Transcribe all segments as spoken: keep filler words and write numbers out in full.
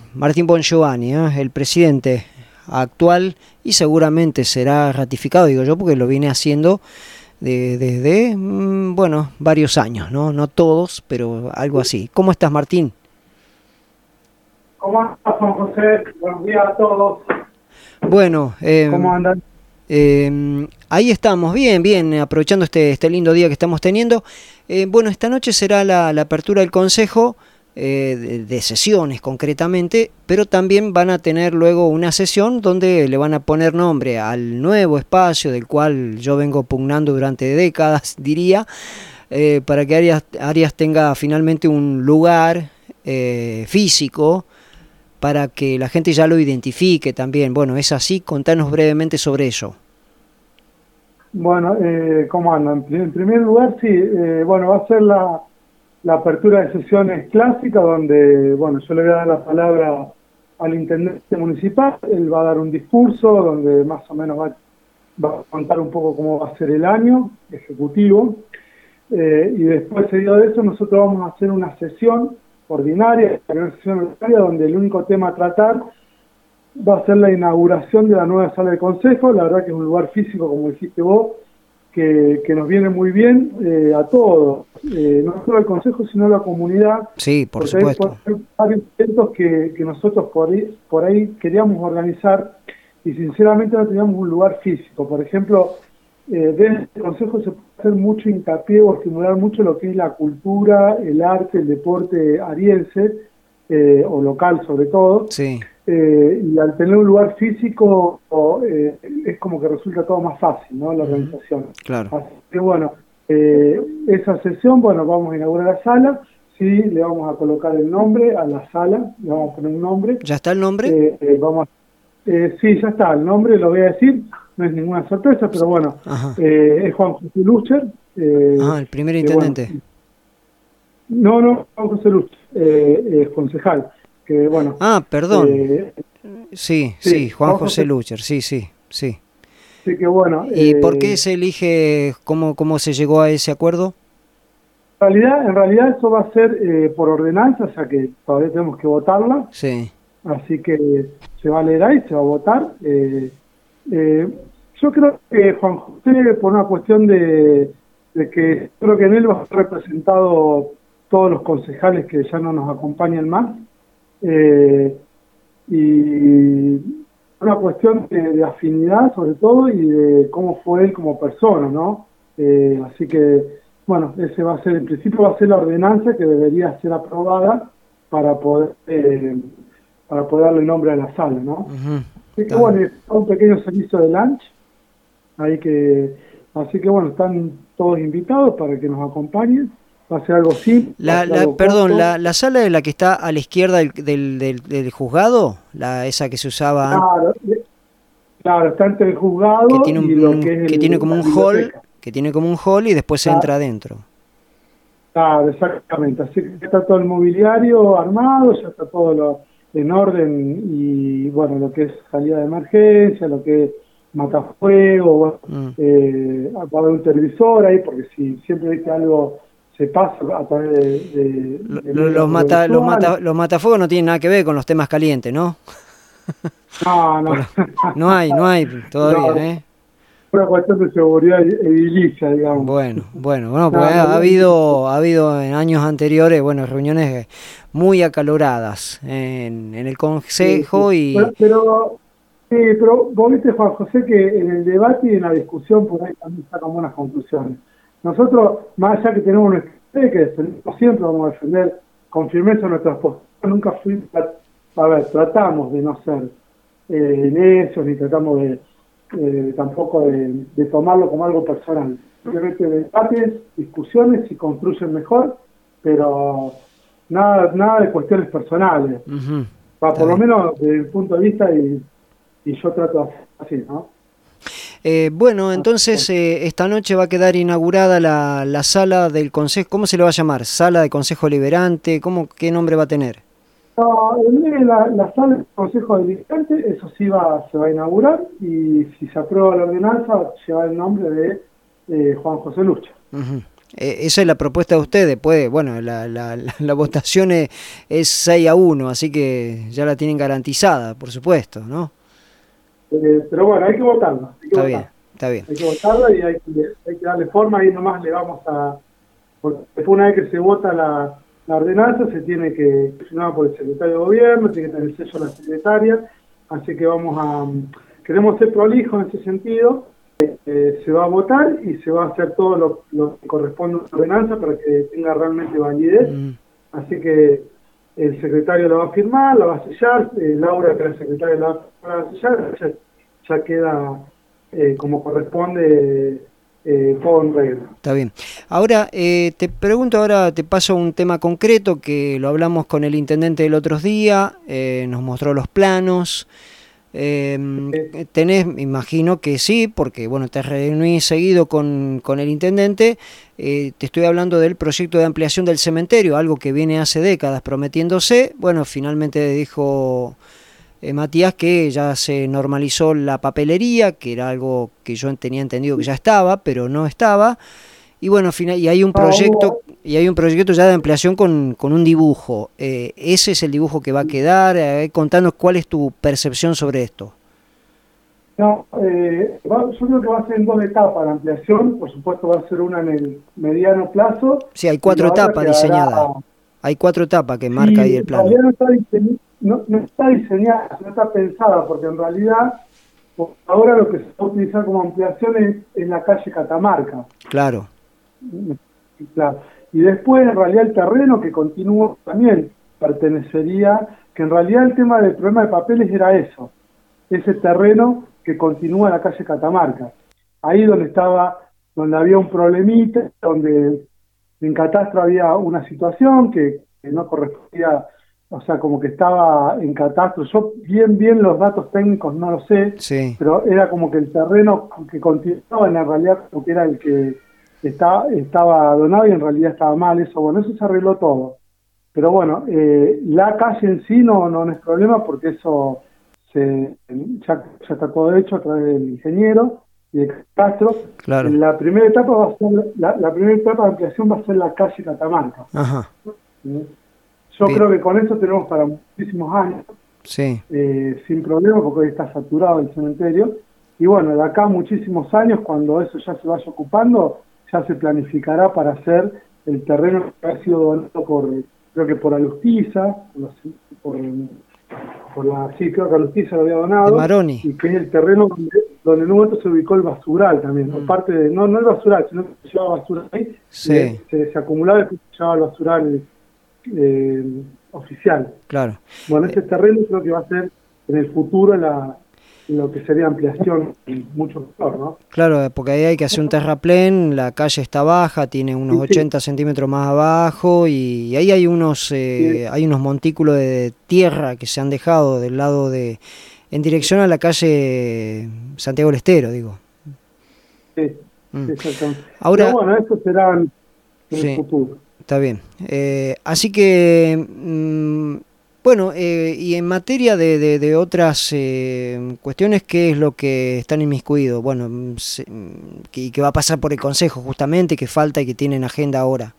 Martín Bongiovanni, ¿eh? El presidente actual, y seguramente será ratificado, digo yo, porque lo viene haciendo desde, de, de, mmm, bueno, varios años, ¿no? No todos, pero algo así. ¿Cómo estás, Martín? ¿Cómo estás, Juan José? Buenos días a todos. Bueno, eh, ¿Cómo andan? Eh, ahí estamos, bien, bien, aprovechando este, este lindo día que estamos teniendo. Eh, bueno, esta noche será la, la apertura del Consejo, eh, de, de sesiones concretamente, pero también van a tener luego una sesión donde le van a poner nombre al nuevo espacio del cual yo vengo pugnando durante décadas, diría, eh, para que Arias, Arias tenga finalmente un lugar eh, físico, para que la gente ya lo identifique también. Bueno, es así, contanos brevemente sobre ello. Bueno, eh, ¿cómo andan? En primer lugar, sí, eh, bueno, va a ser la, la apertura de sesiones clásicas donde, bueno, yo le voy a dar la palabra al intendente municipal, él va a dar un discurso donde más o menos va, va a contar un poco cómo va a ser el año ejecutivo, eh, y después, seguido de eso, nosotros vamos a hacer una sesión ordinaria, una sesión ordinaria donde el único tema a tratar va a ser la inauguración de la nueva sala de consejo. La verdad que es un lugar físico, como dijiste vos, que, que nos viene muy bien eh, a todos, eh, no solo al consejo, sino a la comunidad. Sí, por porque supuesto. hay, hay varios eventos que, que nosotros por ahí, por ahí queríamos organizar y sinceramente no teníamos un lugar físico. Por ejemplo, eh, desde el consejo se puede hacer mucho hincapié o estimular mucho lo que es la cultura, el arte, el deporte ariense, eh, o local sobre todo. Sí. Eh, y al tener un lugar físico eh, es como que resulta todo más fácil, ¿no? La organización. Claro. Así que bueno, eh, esa sesión, bueno, vamos a inaugurar la sala, sí, le vamos a colocar el nombre a la sala, le vamos a poner un nombre. ¿Ya está el nombre? Eh, eh, vamos a, eh, sí, ya está, el nombre lo voy a decir, no es ninguna sorpresa, pero bueno, eh, es Juan José Lucher. Eh, ah, el primer que, intendente. Bueno, no, no, Juan José Lucher, eh, es concejal. Que, bueno, ah, perdón. Eh, sí, sí, sí, Juan José, José Lucher, sí, sí, sí. Sí, que bueno. ¿Y eh, por qué se elige, cómo, cómo se llegó a ese acuerdo? En realidad, en realidad eso va a ser eh, por ordenanza, o sea que todavía tenemos que votarla. Sí. Así que se va a leer ahí, se va a votar. Eh, eh, yo creo que Juan José, por una cuestión de, de que creo que en él va a ser representado todos los concejales que ya no nos acompañan más. Eh, y una cuestión de, de afinidad sobre todo y de cómo fue él como persona, ¿no? Eh, así que, bueno, ese va a ser, en principio va a ser la ordenanza que debería ser aprobada para poder eh, para poder darle nombre a la sala, ¿no? Uh-huh. Así que, bueno, es un pequeño servicio de lunch, ahí que, así que, bueno, están todos invitados para que nos acompañen. Va a ser algo simple. La, la, algo perdón, la, la sala de la que está a la izquierda del, del, del, del juzgado, la esa que se usaba claro, antes. Claro, está entre el juzgado que tiene un, y lo que es que el, tiene como un hall, que tiene como un hall y después se claro. entra adentro. Claro, exactamente. Así que está todo el mobiliario armado, ya está todo lo, en orden y, bueno, lo que es salida de emergencia, lo que es matafuego, bueno, mm. eh, va a haber un televisor ahí, porque si siempre viste algo se pasa a través de... de, de los, los, mata, los, mata, los matafuegos no tienen nada que ver con los temas calientes, ¿no? No, no. no hay, no hay todavía, no. ¿eh? Una cuestión de seguridad edilicia, digamos. Bueno, bueno, bueno, porque no, ha, no, ha habido, ha habido en años anteriores, bueno, reuniones muy acaloradas en, en el consejo sí, sí. y... Pero, pero, sí, pero vos viste, Juan José, que en el debate y en la discusión por ahí también sacamos unas conclusiones. Nosotros, más allá que tenemos nuestra fe, que defendemos siempre, vamos a defender con firmeza nuestras posturas, nunca fuimos, a, a ver, tratamos de no ser eh, necios, ni tratamos de Eh, tampoco de, de tomarlo como algo personal. Simplemente debates, discusiones, si construyen mejor, pero nada nada de cuestiones personales. Uh-huh. Va, por lo menos desde el punto de vista y, y yo trato así, ¿no? Eh, bueno, entonces eh, esta noche va a quedar inaugurada la, la sala del consejo. ¿Cómo se le va a llamar? ¿Sala de Consejo Liberante? ¿Cómo, qué nombre va a tener? No, la, la sala del Consejo Deliberante, eso sí va, se va a inaugurar y si se aprueba la ordenanza lleva el nombre de eh, Juan José Lucher. Uh-huh. Eh, esa es la propuesta de ustedes. Después, bueno, la, la, la, la votación es, es seis a uno, así que ya la tienen garantizada, por supuesto, ¿no? Eh, pero bueno, hay que votarla. Hay que Está votar. bien, está bien. Hay que votarla y hay que, hay que darle forma. Ahí nomás le vamos a... Porque después, una vez que se vota la, la ordenanza, se tiene que firmar por el secretario de gobierno, tiene que tener el sello de la secretaria. Así que vamos a... Queremos ser prolijos en ese sentido. Eh, se va a votar y se va a hacer todo lo, lo que corresponde a la ordenanza para que tenga realmente validez. Mm. Así que el secretario la va a firmar, la va a sellar, eh, Laura, que es la secretaria, la va a sellar, ya, ya queda eh, como corresponde eh, todo en regla. Está bien. Ahora, eh, te pregunto, ahora te paso un tema concreto que lo hablamos con el intendente el otro día, eh, nos mostró los planos. Eh, tenés, me imagino que sí, porque bueno, te reuní seguido con, con el intendente. Eh, te estoy hablando del proyecto de ampliación del cementerio, algo que viene hace décadas prometiéndose. Bueno, finalmente dijo eh, Matías que ya se normalizó la papelería, que era algo que yo tenía entendido que ya estaba, pero no estaba. Y bueno, y hay un proyecto y hay un proyecto ya de ampliación con, con un dibujo. Eh, ¿Ese es el dibujo que va a quedar? Eh, contanos cuál es tu percepción sobre esto. No, eh, va, yo creo que va a ser en dos etapas la ampliación. Por supuesto va a ser una en el mediano plazo. Sí, hay cuatro etapas diseñadas. Hay cuatro etapas que marca sí, ahí el plano. Todavía no está, diseñada, no, no está diseñada, no está pensada, porque en realidad ahora lo que se va a utilizar como ampliación es, es la calle Catamarca. Claro. Claro. Y después, en realidad, el terreno que continúa también pertenecería, que en realidad el tema del problema de papeles era eso, ese terreno que continúa en la calle Catamarca. Ahí donde estaba, donde había un problemita, donde en catastro había una situación que, que no correspondía, o sea, como que estaba en catastro. Yo bien, bien los datos técnicos no lo sé, sí. Pero era como que el terreno que continuaba en realidad como que era el que Está, estaba donado y en realidad estaba mal, eso, bueno, eso se arregló todo. Pero bueno, eh, la calle en sí no, no, no es problema porque eso se, ya, ya está todo hecho a través del ingeniero y de Castro. Claro. La primera etapa va a ser, la, la primera etapa de ampliación va a ser la calle Catamarca. Ajá. ¿Sí? Yo Bien. creo que con eso tenemos para muchísimos años, sí. eh, sin problema porque hoy está saturado el cementerio. Y bueno, de acá a muchísimos años, cuando eso ya se vaya ocupando, ya se planificará para hacer el terreno que ha sido donado por, creo que por Alustiza, por, por la, sí, creo que Alustiza lo había donado, Maroni. Y que es el terreno donde, donde en un momento se ubicó el basural también, mm. parte de, no, no el basural, sino que se llevaba basura ahí, sí. se, se acumulaba y se llevaba el basural eh, oficial. Claro. Bueno, ese terreno creo que va a ser en el futuro la... lo que sería ampliación mucho mejor, ¿no? Claro, porque ahí hay que hacer un terraplén, la calle está baja, tiene unos sí, ochenta sí. centímetros más abajo y ahí hay unos eh, sí. hay unos montículos de tierra que se han dejado del lado de, en dirección a la calle Santiago del Estero, digo. Sí, mm. exactamente. Ahora, Pero bueno, eso será en sí, el futuro. Está bien. Eh, así que... Mmm, Bueno, eh, y en materia de, de, de otras eh, cuestiones, ¿qué es lo que están inmiscuidos? Bueno, se, que, que va a pasar por el Consejo justamente, que falta y que tienen agenda ahora.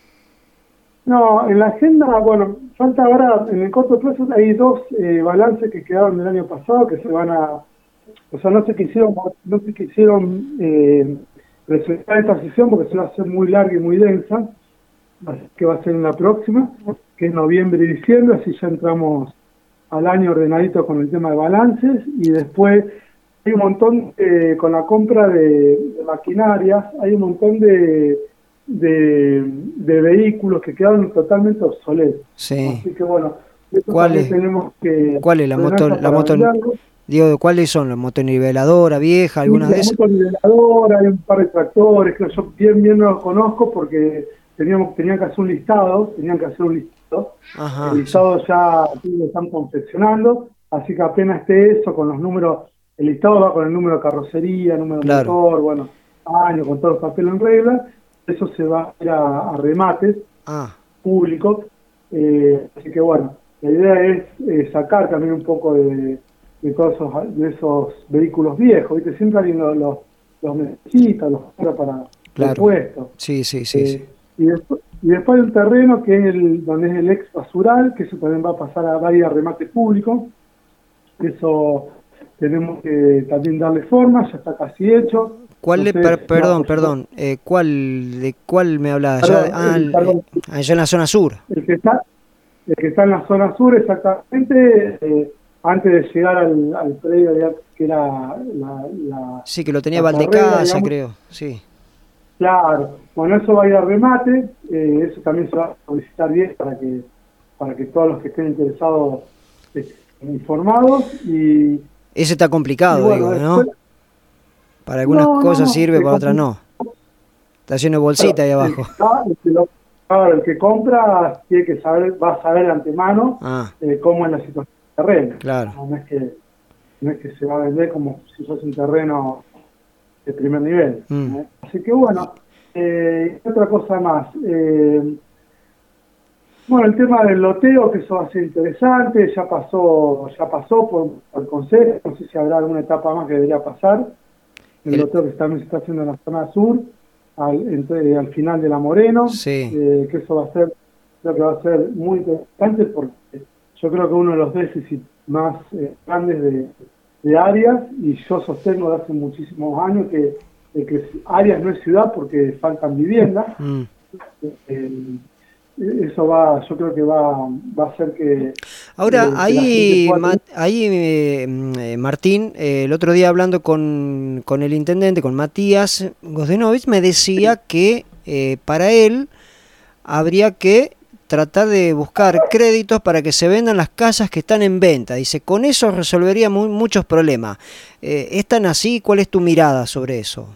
No, en la agenda, bueno, falta ahora, en el corto plazo hay dos eh, balances que quedaron del año pasado que se van a, o sea, no se quisieron, no se quisieron eh, presentar esta sesión porque se va a hacer muy larga y muy densa, así que va a ser en la próxima, que es noviembre y diciembre, así ya entramos al año ordenadito con el tema de balances, y después hay un montón, eh, con la compra de, de maquinarias, hay un montón de, de, de vehículos que quedaron totalmente obsoletos. Sí. Así que bueno, eso ¿Cuál también es? tenemos que... ¿Cuál es la moto? La moto digo, ¿cuáles son? ¿La motoniveladora vieja? ¿Algunas sí, de esas? La motoniveladora, hay un par de tractores, que yo bien bien no los conozco porque teníamos tenían que hacer un listado, tenían que hacer un listado. Ajá, el listado sí. ya lo están confeccionando, así que apenas esté eso con los números, el listado va con el número de carrocería, número de claro. motor, bueno, año, con todos los papeles en regla, eso se va a ir a, a remates ah. públicos, eh, así que bueno, la idea es eh, sacar también un poco de, de todos esos, de esos vehículos viejos, ¿viste? Siempre alguien los, los, los necesita, los compra para, claro. Puesto. Sí, sí, sí, Eh, sí. Y después, y después hay un terreno que es el donde es el ex basural, que eso también va a pasar a varios remate público. Eso tenemos que también darle forma, ya está casi hecho. ¿Cuál No le, sé per- si va, perdón, por supuesto. perdón, eh, ¿cuál, de cuál me hablabas? Ya, Perdón, ah, el, el- eh, perdón, allá en la zona sur. el que está, el que está en la zona sur exactamente, eh, antes de llegar al, al predio de- que era la, la, Sí, que lo tenía la carrera, Valdecasa, digamos. creo, sí. Claro, bueno, eso va a ir a remate, eh, eso también se va a solicitar bien para que para que todos los que estén interesados estén informados y, Ese está y complicado, bueno, digo, ¿no? después, Para algunas no, no, cosas no, sirve, el, para otras compli- no. Está lleno de claro, bolsita ahí el, que abajo. está- el que lo- claro, el que compra tiene que saber, va a saber de antemano Ah, eh, cómo es la situación del terreno. claro. No, no es que no es que se va a vender como si fuese un terreno de primer nivel. Mm. ¿eh? Así que bueno, eh, otra cosa más. Eh, bueno, el tema del loteo, que eso va a ser interesante, ya pasó, ya pasó por, por el consejo, no sé si habrá alguna etapa más que debería pasar. El, El- loteo que también se está haciendo en la zona sur, al, entre, al final de la Moreno, Sí. eh, que eso va a ser, creo que va a ser muy interesante porque yo creo que uno de los déficits más eh, grandes de, de Arias, y yo sostengo de hace muchísimos años que, de que Arias no es ciudad porque faltan viviendas. Mm. Eh, eso va, yo creo que va, va a hacer que, Ahora, eh, que la gente ahí, pueda Ma- tener- ahí eh, mm, eh, Martín, eh, el otro día hablando con, con el intendente, con Matías Gosdenovich, me decía que eh, para él habría que tratar de buscar créditos para que se vendan las casas que están en venta. Dice, con eso resolvería mu- muchos problemas. Eh, ¿Es tan así? ¿Cuál es tu mirada sobre eso?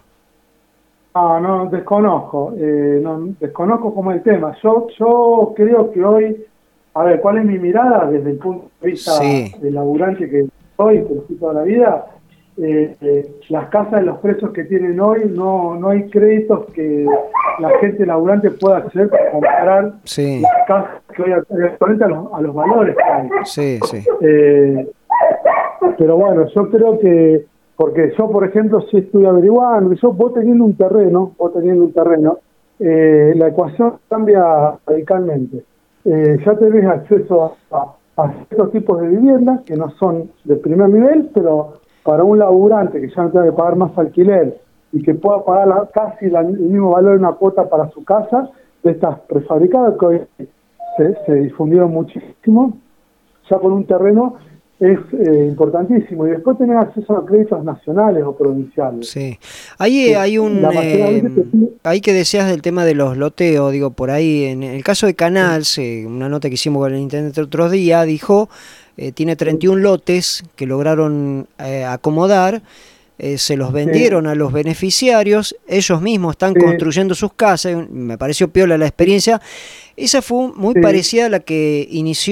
Ah, no, desconozco, eh, no, desconozco cómo es el tema. Yo, yo creo que hoy, a ver, ¿cuál es mi mirada desde el punto de vista Sí, del laburante que soy, que lo fui toda la vida? Eh, eh, las casas de los precios que tienen hoy, no, no hay créditos que la gente laburante pueda hacer para comprar sí, las casas que hoy actualmente a los, a los valores que hay. sí, sí. Eh, pero bueno, yo creo que, porque yo, por ejemplo, si estoy averiguando, yo vos teniendo un terreno, vos teniendo un terreno, eh, la ecuación cambia radicalmente. Eh, ya tenés acceso a, a ciertos tipos de viviendas que no son de primer nivel, pero para un laburante que ya no tenga que pagar más alquiler y que pueda pagar la, casi la, el mismo valor de una cuota para su casa, de estas prefabricadas que hoy se, se difundieron muchísimo, ya con un terreno es eh, importantísimo. Y después tener acceso a créditos nacionales o provinciales. Sí. Ahí Que hay un... la mayoría de eh, veces te pide- ahí que decías del tema de los loteos, digo, por ahí, en el caso de Canals, eh, una nota que hicimos con el internet el otro día, dijo, eh, tiene treinta y uno lotes que lograron eh, acomodar, eh, se los vendieron a los beneficiarios, ellos mismos están Sí. construyendo sus casas, me pareció piola la experiencia. Esa fue muy Sí. parecida a la que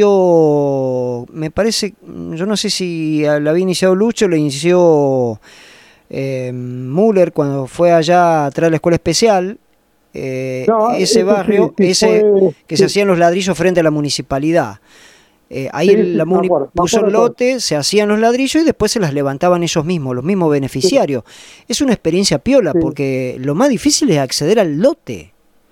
inició, me parece, yo no sé si la había iniciado Lucho o la inició eh, Müller cuando fue allá atrás de la escuela especial. Eh, No, ese eso sí, barrio, sí ese fue- que sí. se hacían los ladrillos frente a la municipalidad. Eh, ahí Sí, el- sí, la me Muni acuerdo, me puso el acuerdo todo. lote, se hacían los ladrillos y después se las levantaban ellos mismos, los mismos beneficiarios. Es una experiencia piola Sí. porque lo más difícil es acceder al lote.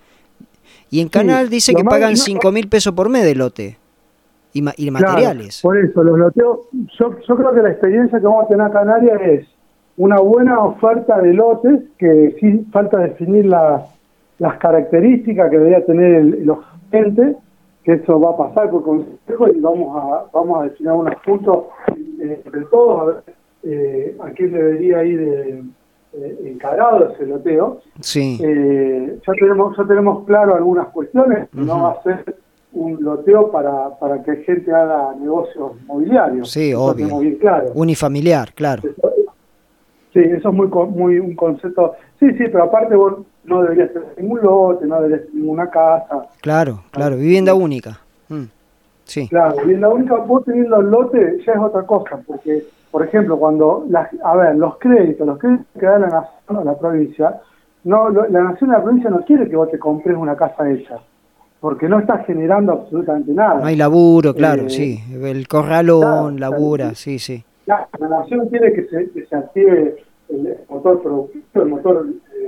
Y en Sí, Canal dice lo que más- pagan no, cinco mil pesos por mes de lote y, ma- y Claro, materiales. por eso, los loteos, yo, yo creo que la experiencia que vamos a tener acá en Canarias es una buena oferta de lotes, que sí falta definir las, las características que debería tener el, el oferente, que eso va a pasar por consejo y vamos a vamos a definir unos puntos eh, entre todos, a ver eh, a quién debería ir eh, eh, encarado ese loteo. Sí, Eh, ya tenemos ya tenemos claro algunas cuestiones, Ujú. no va a ser un loteo para, para que gente haga negocios inmobiliarios. sí, Eso obvio. tenemos bien claro. Unifamiliar, claro. Eso- sí, eso es muy co- muy un concepto. Sí, sí, pero aparte vos no deberías tener ningún lote, no deberías tener ninguna casa. Claro, claro, vivienda única. Mm, sí, Claro, y en la única vos teniendo el lote ya es otra cosa, porque, por ejemplo, cuando, las, a ver, los créditos, los créditos que da la nación o la provincia, no, lo- la nación o la provincia no quiere que vos te compres una casa hecha, porque no estás generando absolutamente nada. no hay laburo, claro, Eh, sí. El corralón, claro, labura, claro. sí, sí. La, la nación quiere que se, que se active el motor productivo, el motor eh,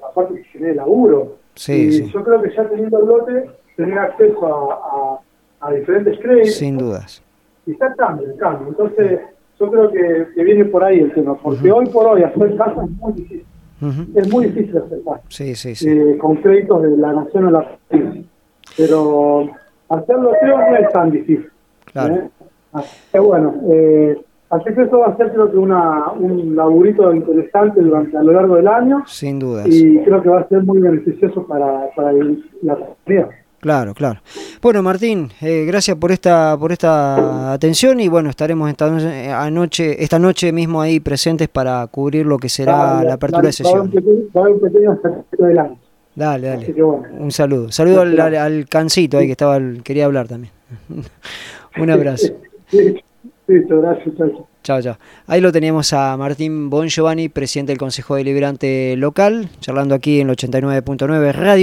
aparte que genere laburo. Sí, y sí. yo creo que ya teniendo el lote, tener acceso a, a, a diferentes créditos. Sin dudas. Y está cambio, cambio. Entonces, yo creo que, que viene por ahí el tema, porque uh-huh. hoy por hoy hacer casa es muy difícil. Uh-huh. Es muy difícil hacer casa. Sí, sí, sí. Eh, con créditos de la nación o la provincia. Pero hacerlo creo no es tan difícil. Claro. ¿eh? Así que bueno, eh, así que eso va a ser creo que una, un laburito interesante durante a lo largo del año. Sin dudas. Y creo que va a ser muy beneficioso para, para el, la comunidad. Claro, claro. Bueno, Martín, eh, gracias por esta por esta atención y bueno, estaremos esta noche, anoche, esta noche mismo ahí presentes para cubrir lo que será ah, la apertura de sesión. Va a haber un pequeño aspecto del año. Dale, dale. Así que bueno. Un saludo. Saludo al, al, al Cancito ahí que estaba, quería hablar también. Un abrazo. Sí, sí, gracias, chao. Chao, chao. Ahí lo teníamos a Martín Bongiovanni, presidente del Consejo Deliberante Local, charlando aquí en el ochenta y nueve punto nueve Radio.